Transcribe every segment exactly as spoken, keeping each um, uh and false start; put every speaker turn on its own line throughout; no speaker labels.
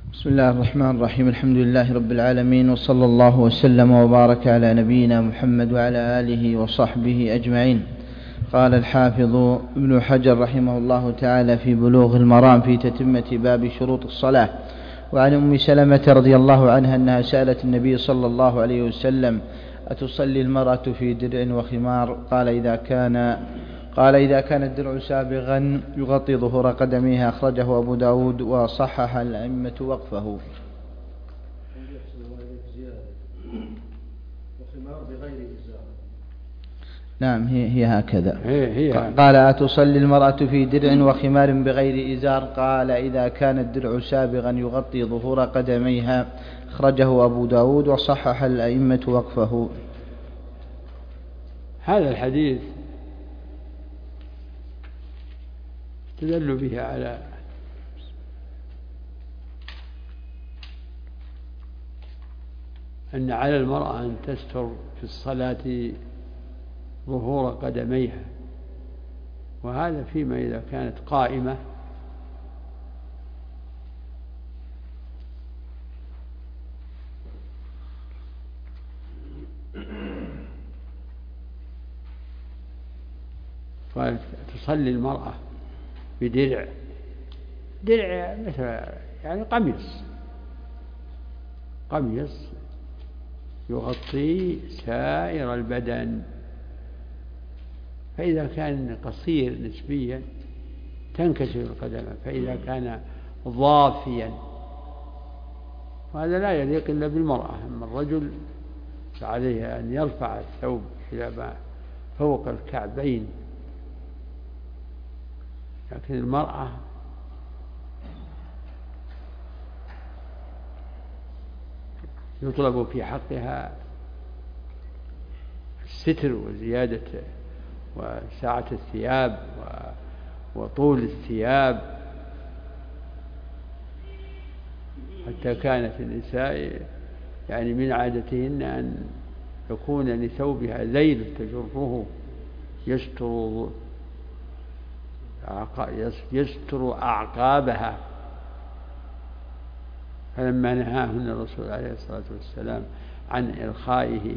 بسم الله الرحمن الرحيم. الحمد لله رب العالمين، وصلى الله وسلم وبارك على نبينا محمد وعلى آله وصحبه أجمعين. قال الحافظ ابن حجر رحمه الله تعالى في بلوغ المرام في تتمة باب شروط الصلاة: وعن أم سلمة رضي الله عنها أنها سألت النبي صلى الله عليه وسلم: أتصلي المرأة في درع وخمار؟ قال إذا كان قال إذا كان الدرع سابغا يغطي ظهور قدميها. أخرجه أبو داود وصحح الأئمة وقفه. نعم، هي, هي هكذا.
هي هي
قال: أتصلي المرأة في درع وخمار بغير إزار؟ قال إذا كان الدرع سابغا يغطي ظهور قدميها. أخرجه أبو داود وصحح الأئمة وقفه.
هذا الحديث تدل به على أن على المرأة أن تستر في الصلاة ظهور قدميها، وهذا فيما إذا كانت قائمة قال تصلي المرأة بدرع، درع مثل يعني قميص قميص يغطي سائر البدن، فإذا كان قصير نسبيا تنكشف القدم، فإذا كان ضافيا وهذا لا يليق إلا بالمرأة. أما الرجل فعليه أن يرفع الثوب إلى ما فوق الكعبين، لكن المرأة يطلب في حقها الستر وزيادة وسعة الثياب وطول الثياب، حتى كانت النساء يعني من عادتهن أن يكون لثوبها ذيل تجره يستر يستر أعقابها، فلما نهاهن الرسول عليه الصلاة والسلام عن إرخائه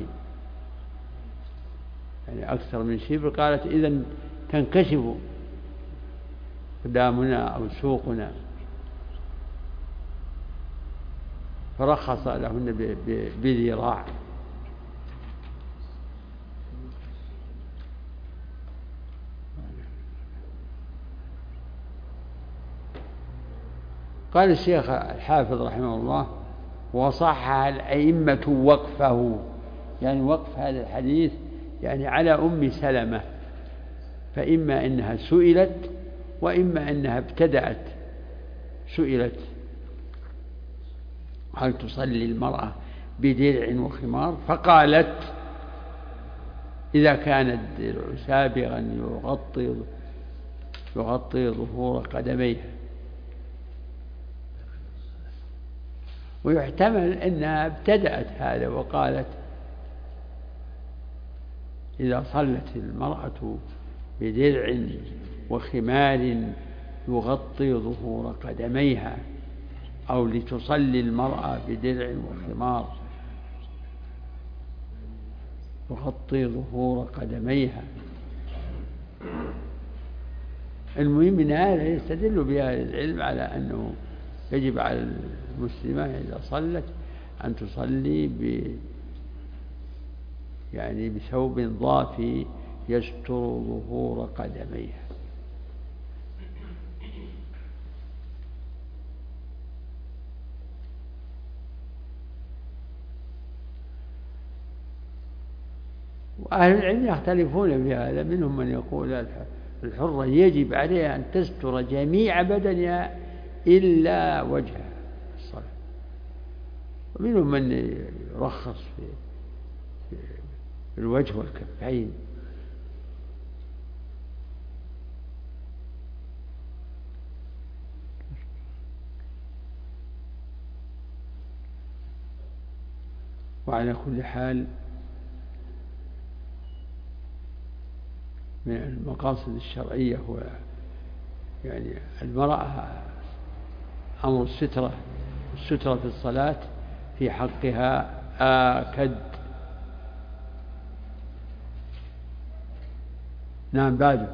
يعني أكثر من شبر قالت إذن تنكشف قدامنا أو سوقنا، فرخص لهن بذراع. قال الشيخ الحافظ رحمه الله: وصحح الأئمة وقفه، يعني وقف هذا الحديث يعني على أم سلمة، فإما أنها سئلت وإما أنها ابتدأت. سئلت: هل تصلي المرأة بدرع وخمار؟ فقالت: إذا كان الدرع سابغا يغطي يغطي ظهور قدميها. ويحتمل أنها ابتدأت هذا وقالت: إذا صلت المرأة بدرع وخمار يغطي ظهور قدميها، أو لتصلي المرأة بدرع وخمار يغطي ظهور قدميها. المهم من هذا يستدل بهذا العلم على أنه يجب على المسلمة إذا صلت أن تصلي ب يعني بثوب ضافي يستر ظهور قدميها. وأهل العلم يختلفون في هذا، منهم من يقول الحرة يجب عليها أن تستر جميع بدنها إلا وجهها الصلاة، ومنهم من يرخص في الوجه والكفين. وعلى كل حال من المقاصد الشرعية هو يعني المرأة أمر السترة السترة في الصلاة في حقها آكد. نعم بعد.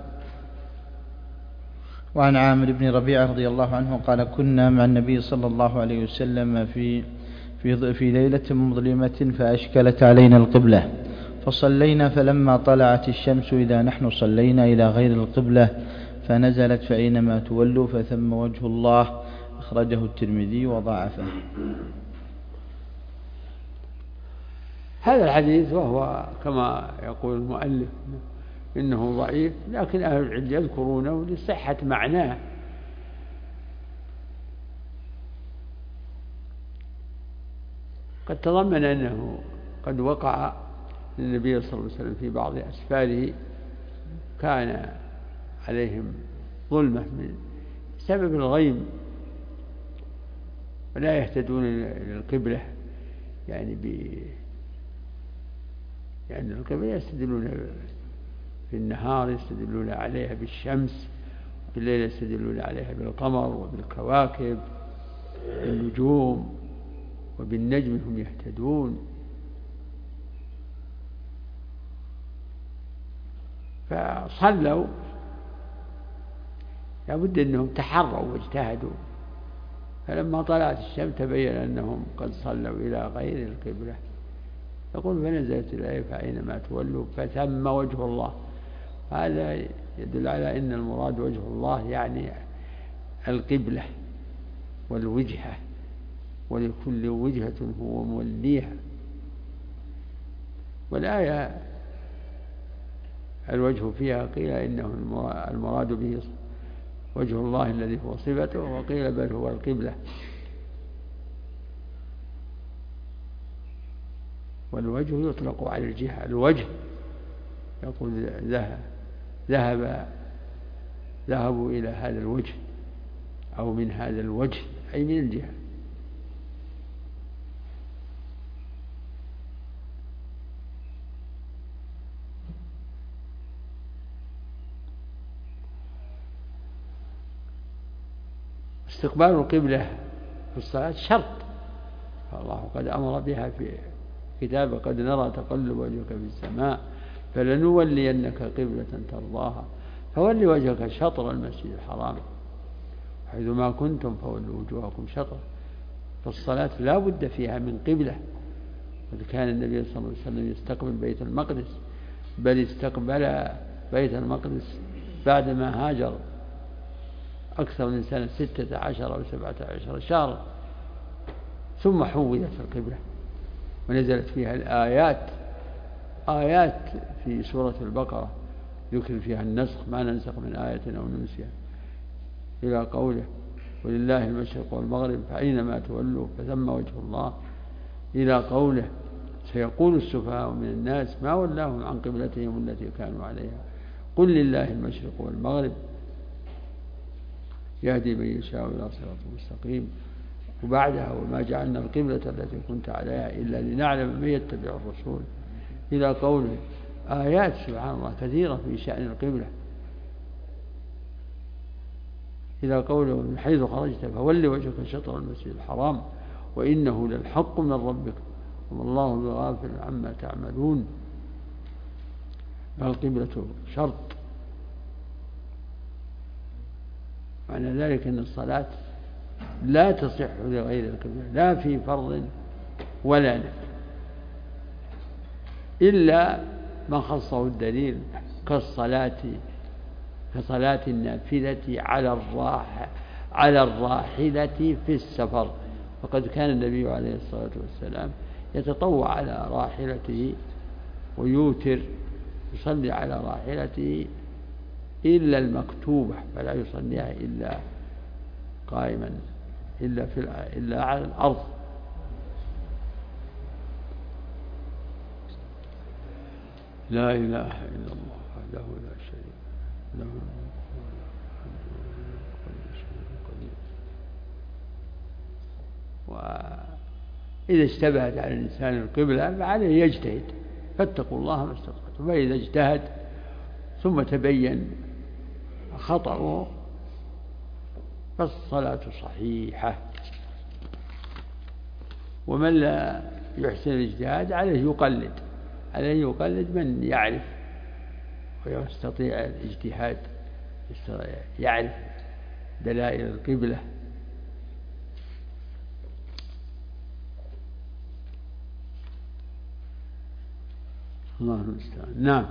وعن عامر بن ربيعة رضي الله عنه قال كنا مع النبي صلى الله عليه وسلم في في في ليلة مظلمة فأشكلت علينا القبلة فصلينا فلما طلعت الشمس إذا نحن صلينا إلى غير القبلة فنزلت فأينما تولوا فثم وجه الله أخرجه الترمذي وضعفه.
هذا الحديث وهو كما يقول المؤلف إنه ضعيف، لكن أهل العلم يذكرونه لصحة معناه. قد تضمن أنه قد وقع للنبي صلى الله عليه وسلم في بعض أسفاره كان عليهم ظلمة من سبب الغيم ولا يهتدون إلى القبلة، يعني ب يعني القبلة يستدلون في النهار يستدلون عليها بالشمس، بالليل يستدلون عليها بالقمر وبالكواكب بالنجوم وبالنجم هم يهتدون. فصلوا لابد أنهم تحروا واجتهدوا، فلما طلعت الشمس تبين أنهم قد صلوا إلى غير القبلة. يقول فنزلت الآية فأينما تولوا فثم وجه الله. هذا يدل على أن المراد وجه الله يعني القبلة والوجهة، ولكل وجهة هو موليها. والآية الوجه فيها قيل إنه المراد به وجه الله الذي هو صفته، وقيل بل هو القبلة. والوجه يطلق على الجهة. الوجه يقول ذهب ذهبوا إلى هذا الوجه أو من هذا الوجه أي من الجهة. استقبال القبلة في الصلاة شرط، فالله قد أمر بها في كتابه قد نرى تقلب وجهك في السماء فلنولينك قبلة ترضاها فول وجهك شطر المسجد الحرام حيثما كنتم فولوا وجوهكم شطر. فالصلاة لا بد فيها من قبلة. وإذ كان النبي صلى الله عليه وسلم يستقبل بيت المقدس، بل استقبل بيت المقدس بعدما هاجر أكثر من سنة ستة عشر أو سبعة عشر شهرا، ثم حولت القبلة ونزلت فيها الآيات. آيات في سورة البقرة ذكر فيها النسخ، ما ننسخ من آية أو ننسيها، إلى قوله ولله المشرق والمغرب فأينما تولوا فثم وجه الله، إلى قوله سيقول السفهاء من الناس ما ولاهم عن قبلتهم التي كانوا عليها قل لله المشرق والمغرب يهدي من يشاء إلى صراط مستقيم. وبعدها وما جعلنا القبلة التي كنت عليها إلا لنعلم من يتبع الرسول، إلى قوله آيات سبحان الله كثيرة في شأن القبلة، إلى قوله من حيث خرجت فول وجهك شطر المسجد الحرام وإنه للحق من ربك وما الله بغافل عما تعملون. فالقبلة شرط. معنى ذلك أن الصلاة لا تصح لغير القبلة لا في فرض ولا نفل إلا ما خصه الدليل كالصلاة كصلاة النافلة على الراحة على الراحلة في السفر. فقد كان النبي عليه الصلاة والسلام يتطوع على راحلته ويوتر يصلي على راحلته إلا المكتوبة، فلا يصليها إلا قائما إلا, في إلا على الأرض. لا إله إلا الله وحده لا شريك له الملك وإذا اشتبهت على الإنسان القبلة فعليه يجتهد فاتقوا الله ما استطعتم. فإذا اجتهد ثم تبين خطأه فالصلاة صحيحة. ومن لا يحسن الاجتهاد عليه يقلد عليه يقلد من يعرف ويستطيع الاجتهاد، يعرف دلائل القبلة. الله المستعان. نعم.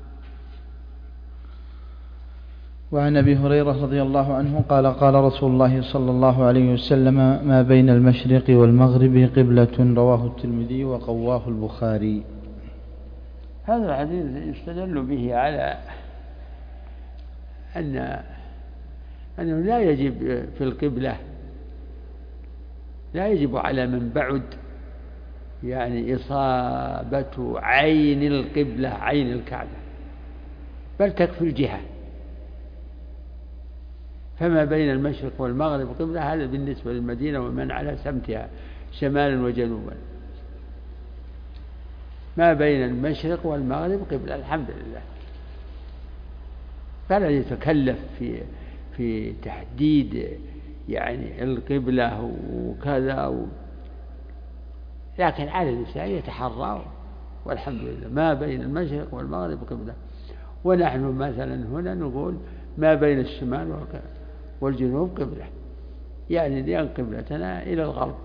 وعن أبي هريرة رضي الله عنه قال قال رسول الله صلى الله عليه وسلم: ما بين المشرق والمغرب قبلة، رواه الترمذي وقواه البخاري.
هذا الحديث يستدل به على أن أنه لا يجب في القبلة لا يجب على من بعد يعني إصابة عين القبلة عين الكعبة، بل تكفي الجهة. فما بين المشرق والمغرب قبلة، هذا بالنسبة للمدينة ومن على سمتها شمالا وجنوبا. ما بين المشرق والمغرب قبلة، الحمد لله. فلا يتكلف في في تحديد يعني القبلة وكذا و... لكن على الإنسان يتحرى، والحمد لله. ما بين المشرق والمغرب قبلة. ونحن مثلا هنا نقول ما بين الشمال والجنوب قبلة، يعني لأن قبلتنا إلى الغرب،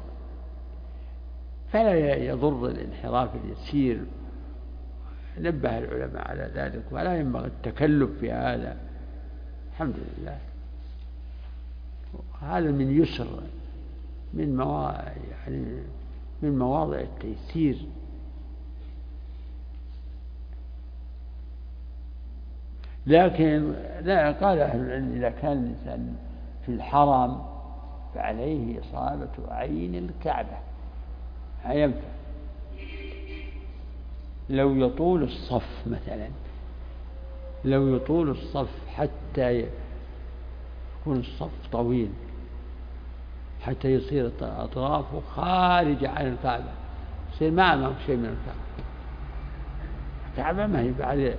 فلا يضر الانحراف اليسير. نبه العلماء على ذلك، ولا ينبغي التكلف في هذا. الحمد لله. هذا من يسر من مواضع يعني من مواضع التيسير. لكن لا، قال أهل العلم إذا كان الإنسان في الحرم فعليه إصابة عين الكعبة، هينفع. لو يطول الصف مثلا، لو يطول الصف حتى يكون الصف طويل حتى يصير أطرافه خارجة عن الكعبة، يصير ما أمامه شيء من الكعبة. الكعبة ما هي بعد،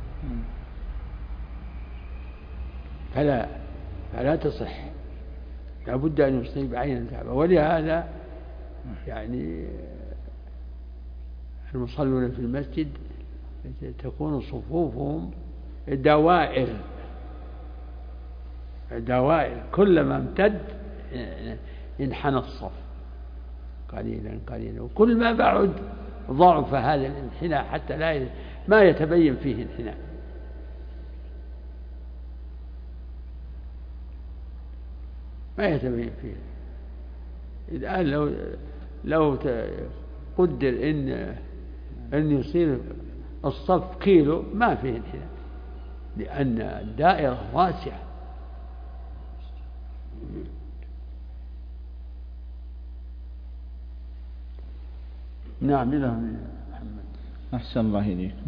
فلا فلا تصح، لابد أن يصيب عين الكعبة. ولهذا يعني المصلون في المسجد تكون صفوفهم دوائر دوائر، كلما امتد انحنى الصف قليلا قليلا، وكل ما بعد ضعف هذا الانحناء حتى لا ما يتبين فيه انحناء. ما يتبين فيه. الآن لو لو قدر إن أن يصير الصف كيلو ما فيه انحناء، لأن الدائرة واسعة. نعم. لهم محمد.
أحسن الله إليكم.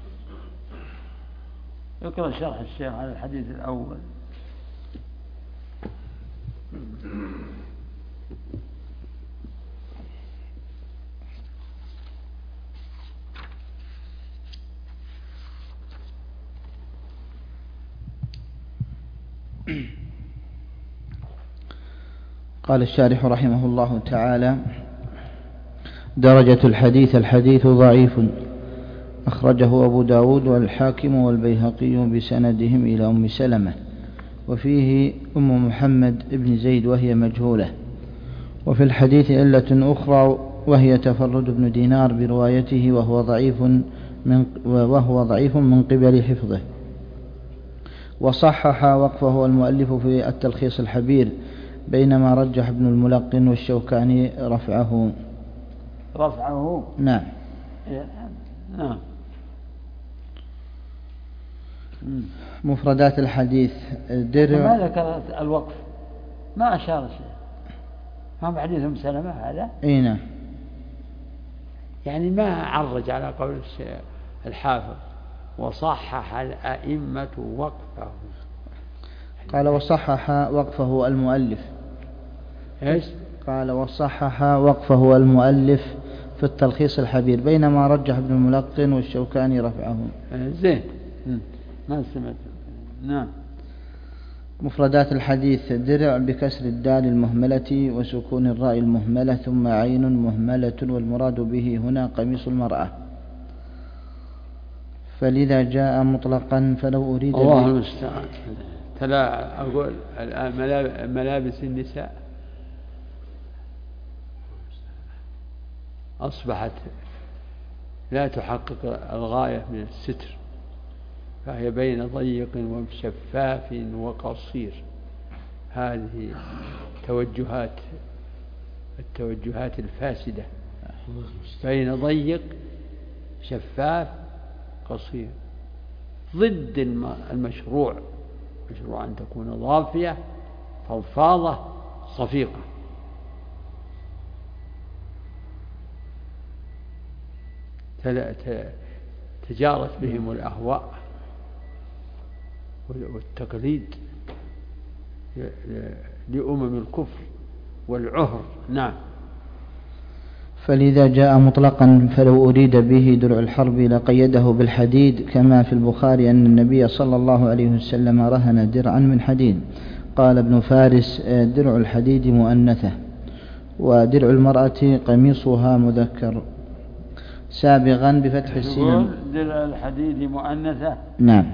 اقرأ شرح الشيخ على الحديث الأول.
قال الشارح رحمه الله تعالى: درجة الحديث: الحديث ضعيف، أخرجه أبو داود والحاكم والبيهقي بسندهم إلى أم سلمة، وفيه أم محمد ابن زيد وهي مجهولة. وفي الحديث علة أخرى وهي تفرد ابن دينار بروايته، وهو ضعيف من وهو ضعيف من قبل حفظه. وصحح وقفه المؤلف في التلخيص الحبير، بينما رجح ابن الملقن والشوكاني رفعه.
رفعه
نعم.
نعم.
مفردات الحديث: درع.
ما ذكر الوقف، ما أشار شيء. هم حديث أم سلمة هذا؟
أي نعم.
يعني ما عرج على قول الحافظ وصحح الأئمة وقفه.
قال وصحح وقفه المؤلف.
إيش؟
قال وصحح وقفه المؤلف في التلخيص الحبير، بينما رجح ابن الملقن والشوكاني رفعه.
زين. ما سمعت. نعم.
مفردات الحديث: درع بكسر الدال المهملة وسكون الراء المهملة ثم عين مهملة، والمراد به هنا قميص المرأة. فلذا جاء مطلقا فلو أريد
الله المستعان. فلا أقول الآن ملابس النساء أصبحت لا تحقق الغاية من الستر، فهي بين ضيق وشفاف وقصير. هذه توجهات التوجهات الفاسدة، بين ضيق شفاف قصير، ضد المشروع. مشروع أن تكون ضافية فضفاضة صفيقة. تجارت بهم الأهواء والتقليد لأمم الكفر والعهر. نعم.
فلذا جاء مطلقا فلو أريد به درع الحرب لقيده بالحديد، كما في البخاري أن النبي صلى الله عليه وسلم رهن درعا من حديد. قال ابن فارس: درع الحديد مؤنثة، ودرع المرأة قميصها مذكر. سابغا بفتح السين.
درع الحديد مؤنثة.
نعم.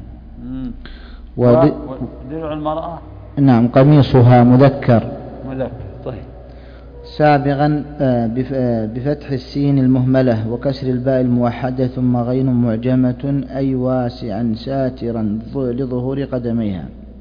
ودرع المرأة.
نعم قميصها مذكر.
مذكر. طيب.
سابغا بفتح السين المهملة وكسر الباء الموحدة ثم غين معجمة، أي واسعا ساترا لظهور قدميها.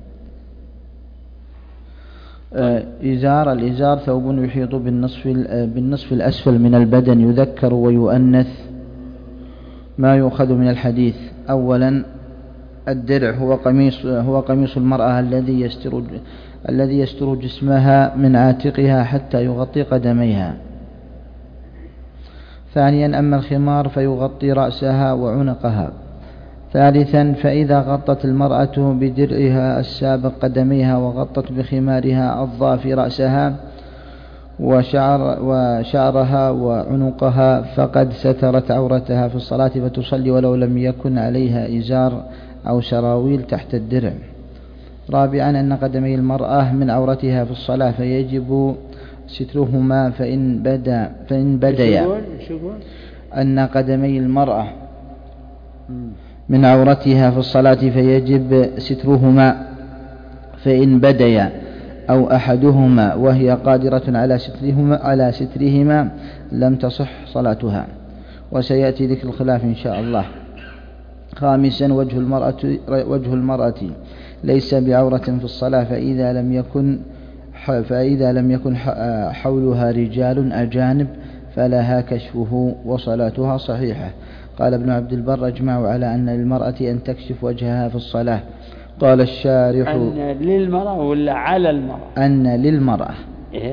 إزار. الإزار ثوب يحيط بالنصف بالنصف الأسفل من البدن، يذكر ويؤنث. ما يؤخذ من الحديث: أولا الدرع هو قميص هو قميص المرأة الذي يستر الذي يستر جسمها من عاتقها حتى يغطي قدميها. ثانيا أما الخمار فيغطي رأسها وعنقها. ثالثا فإذا غطت المرأة بدرعها السابق قدميها وغطت بخمارها الضافي رأسها وشعر وشعرها وعنقها فقد سترت عورتها في الصلاة، فتصلي ولو لم يكن عليها إزار أو سراويل تحت الدرع. رابعا أن قدمي المرأة من عورتها في الصلاة، فيجب سترهما فإن بدا فإن بديا. أن قدمي المرأة من عورتها في الصلاة فيجب سترهما فإن بديا أو أحدهما وهي قادرة على سترهما على سترهما لم تصح صلاتها، وسيأتي ذكر الخلاف إن شاء الله. خامسا وجه المرأة وجه المرأة ليس بعورة في الصلاة، فإذا لم يكن فإذا لم يكن حولها رجال أجانب فلها كشفه وصلاتها صحيحة. قال ابن عبد البر: أجمعوا على أن للمرأة أن تكشف وجهها في الصلاة. قال الشارح:
أن للمرأة ولا على المرأة؟
أن للمرأة.
إيه؟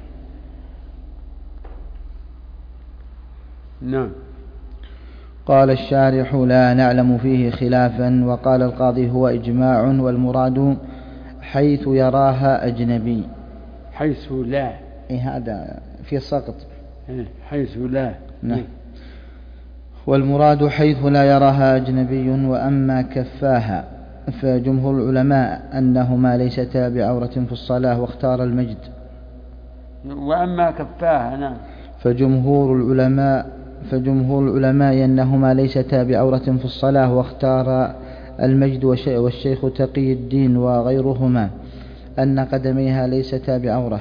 نعم.
قال الشارح: لا نعلم فيه خلافا. وقال القاضي: هو إجماع، والمراد حيث يراها أجنبي.
حيث لا.
إيه هذا في السقط.
إيه حيث لا.
نعم. والمراد حيث لا يراها أجنبي. وأما كفاها فجمهور العلماء أنهما ليستا بعورة في الصلاة، واختار المجد.
وأما كفاها. نعم.
فجمهور العلماء فجمهور العلماء أنهما ليستا بعورة في الصلاة، واختار المجد والشيخ تقي الدين وغيرهما أن قدميها ليستا بعورة،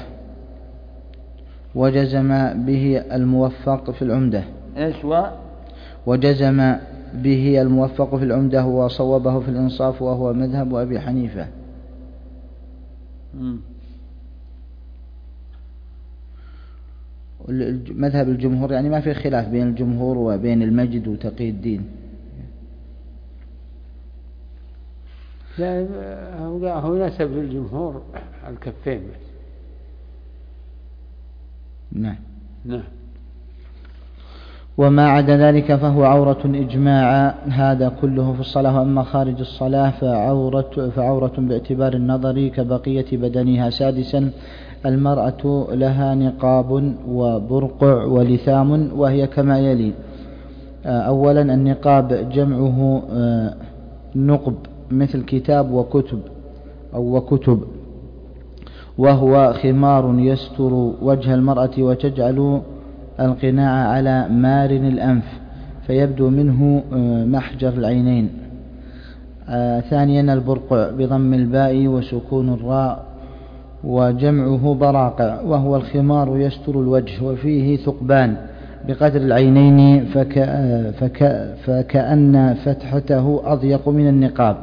وجزم به الموفق في العمدة.
إيش و؟
وجزم به الموفق في العمدة وصوبه في الإنصاف، وهو مذهب أبي حنيفة.
م.
مذهب الجمهور يعني ما في خلاف بين الجمهور وبين المجد وتقي الدين.
لا هو نسب للجمهور الكفين.
نعم.
نعم.
وما عدا ذلك فهو عورة إجماعا، هذا كله في الصلاة. وأما خارج الصلاة فعورة, فعورة باعتبار النظر كبقية بدنها. سادسا المرأة لها نقاب وبرقع ولثام، وهي كما يلي: أولا النقاب جمعه نقب مثل كتاب وكتب، أو وكتب، وهو خمار يستر وجه المرأة وتجعل القناع على مارن الأنف فيبدو منه محجر العينين. آه ثانيا البرقع بضم الباء وسكون الراء وجمعه براقع، وهو الخمار يستر الوجه وفيه ثقبان بقدر العينين فك فك فكأن فتحته أضيق من النقاب.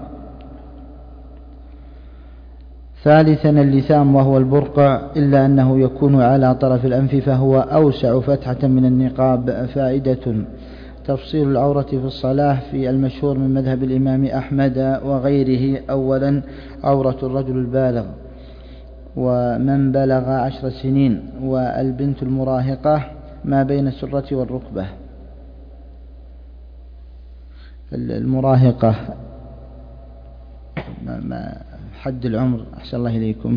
ثالثا اللثام وهو البرقع إلا أنه يكون على طرف الأنف فهو أوسع فتحة من النقاب. فائدة: تفصيل العورة في الصلاة في المشهور من مذهب الإمام أحمد وغيره. أولا عورة الرجل البالغ ومن بلغ عشر سنين، والبنت المراهقة ما بين السرة والركبة. المراهقة ما حد العمر أحسن الله إليكم؟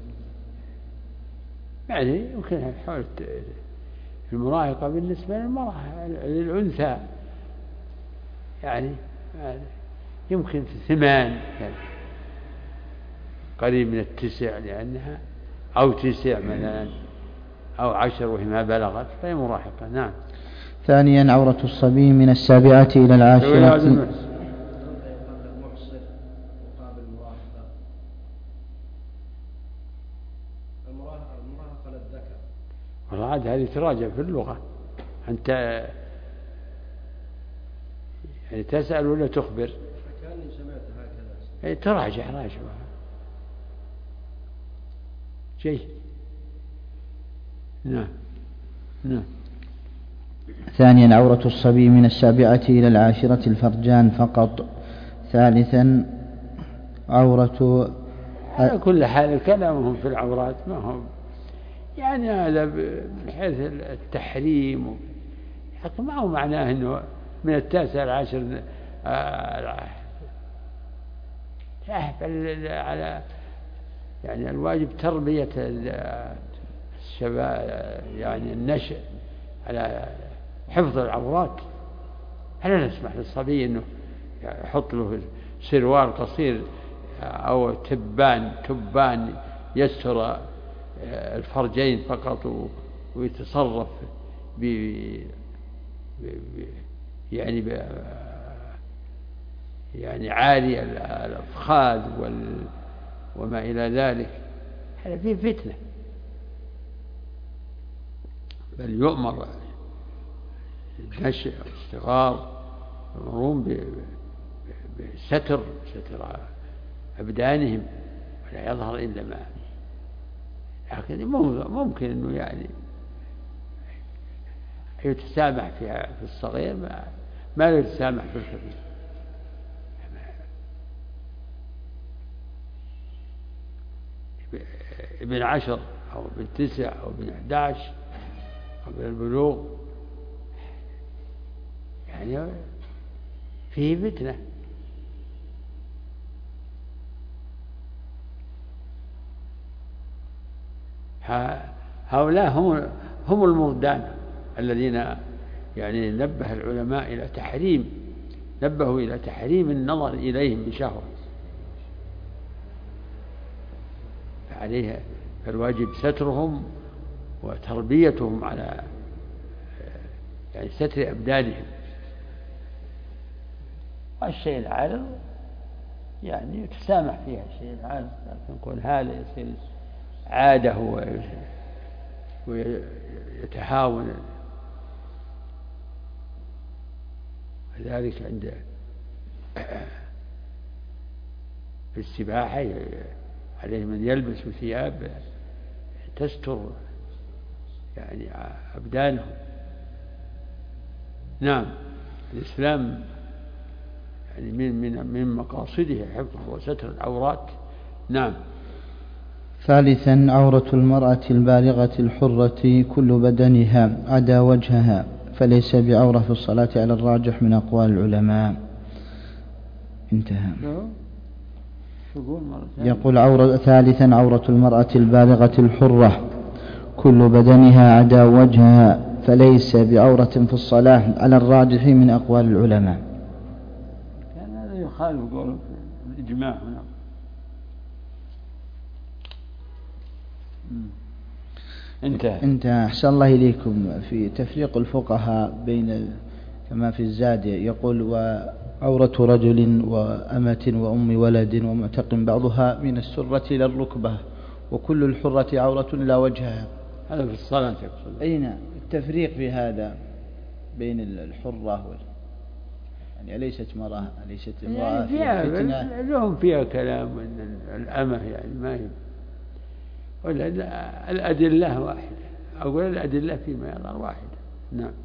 يعني يمكن حول المراهقة بالنسبة للمرأة للأنثى يعني يمكن في ثمان يعني قريب من التسع، لأنها أو تسع مثلا أو عشر وهي ما بلغت فهي مراهقة. نعم.
ثانيا عورة الصبي من السابعة إلى العاشرة.
والعاد هذه تراجع في اللغة، أنت يعني تسأل ولا تخبر؟
كأني سمعت هكذا.
تراجع راجع شيء. نعم. نعم.
ثانيا عورة الصبي من السابعة إلى العاشرة الفرجان فقط. ثالثا عورة
على كل حال كلامهم في العورات ما هم يعني هذا من حيث التحريم، ما هو معناه أنه من التاسع العاشر على يعني الواجب تربية الشباب يعني النشء على حفظ العورات. هل نسمح للصبي أنه يحط له سروال قصير أو تبان تبان يستر الفرجين فقط ويتصرف ب يعني ب يعني عالي الأفخاذ وال وما إلى ذلك؟ هذا فيه فتنة. بل يؤمر النشء الصغار يؤمرون بستر ستر أبدانهم ولا يظهر إلا ما، لكن ممكن أنه يعني يتسامح في الصغير ما, ما يتسامح في الكبير. ابن عشر أو ابن تسع أو ابن أحد عشر قبل البلوغ يعني فيه فتنة. هؤلاء هم هم المردان الذين يعني نبه العلماء إلى تحريم نبهوا إلى تحريم النظر إليهم بشهوة، فعليه فالواجب سترهم وتربيتهم على يعني ستر أبدانهم. والشيء العارض يعني يتسامح فيها الشيء العارض، لكن يقول هذا يصير عاده ويتهاون. ذلك عند في السباحة عليه من يلبس ثياب تستر يعني أبدانهم. نعم. الإسلام يعني من من من مقاصده حفظ وستر العورات. نعم.
ثالثا عورة المرأة البالغة الحرة كل بدنها عدا وجهها، فليس بعورة في الصلاة على الراجح من أقوال العلماء. انتهى. يقول عورة ثالثا عورة المرأة البالغة الحرة كل بدنها عدا وجهها، فليس بعورة في الصلاة على الراجح من أقوال العلماء.
كان هذا يخالف قول الإجماع هنا. انتهى.
انتهى. أحسن الله إليكم. في تفريق الفقهاء بين كما في الزاد يقول وعورة رجل وأمة وأم ولد ومعتق بعضها من السرة إلى الركبة وكل الحرة عورة لا وجهها.
هذا في الصلاة يقصد.
أين التفريق في هذا بين الحرة وال... يعني أليست مرأة أليست امرأة
يعني فيها
فتنة؟
لهم فيها كلام أن الأمة يعني ما هي ولا الأدلة واحدة. أقول الأدلة فيما يظهر واحدة. نعم.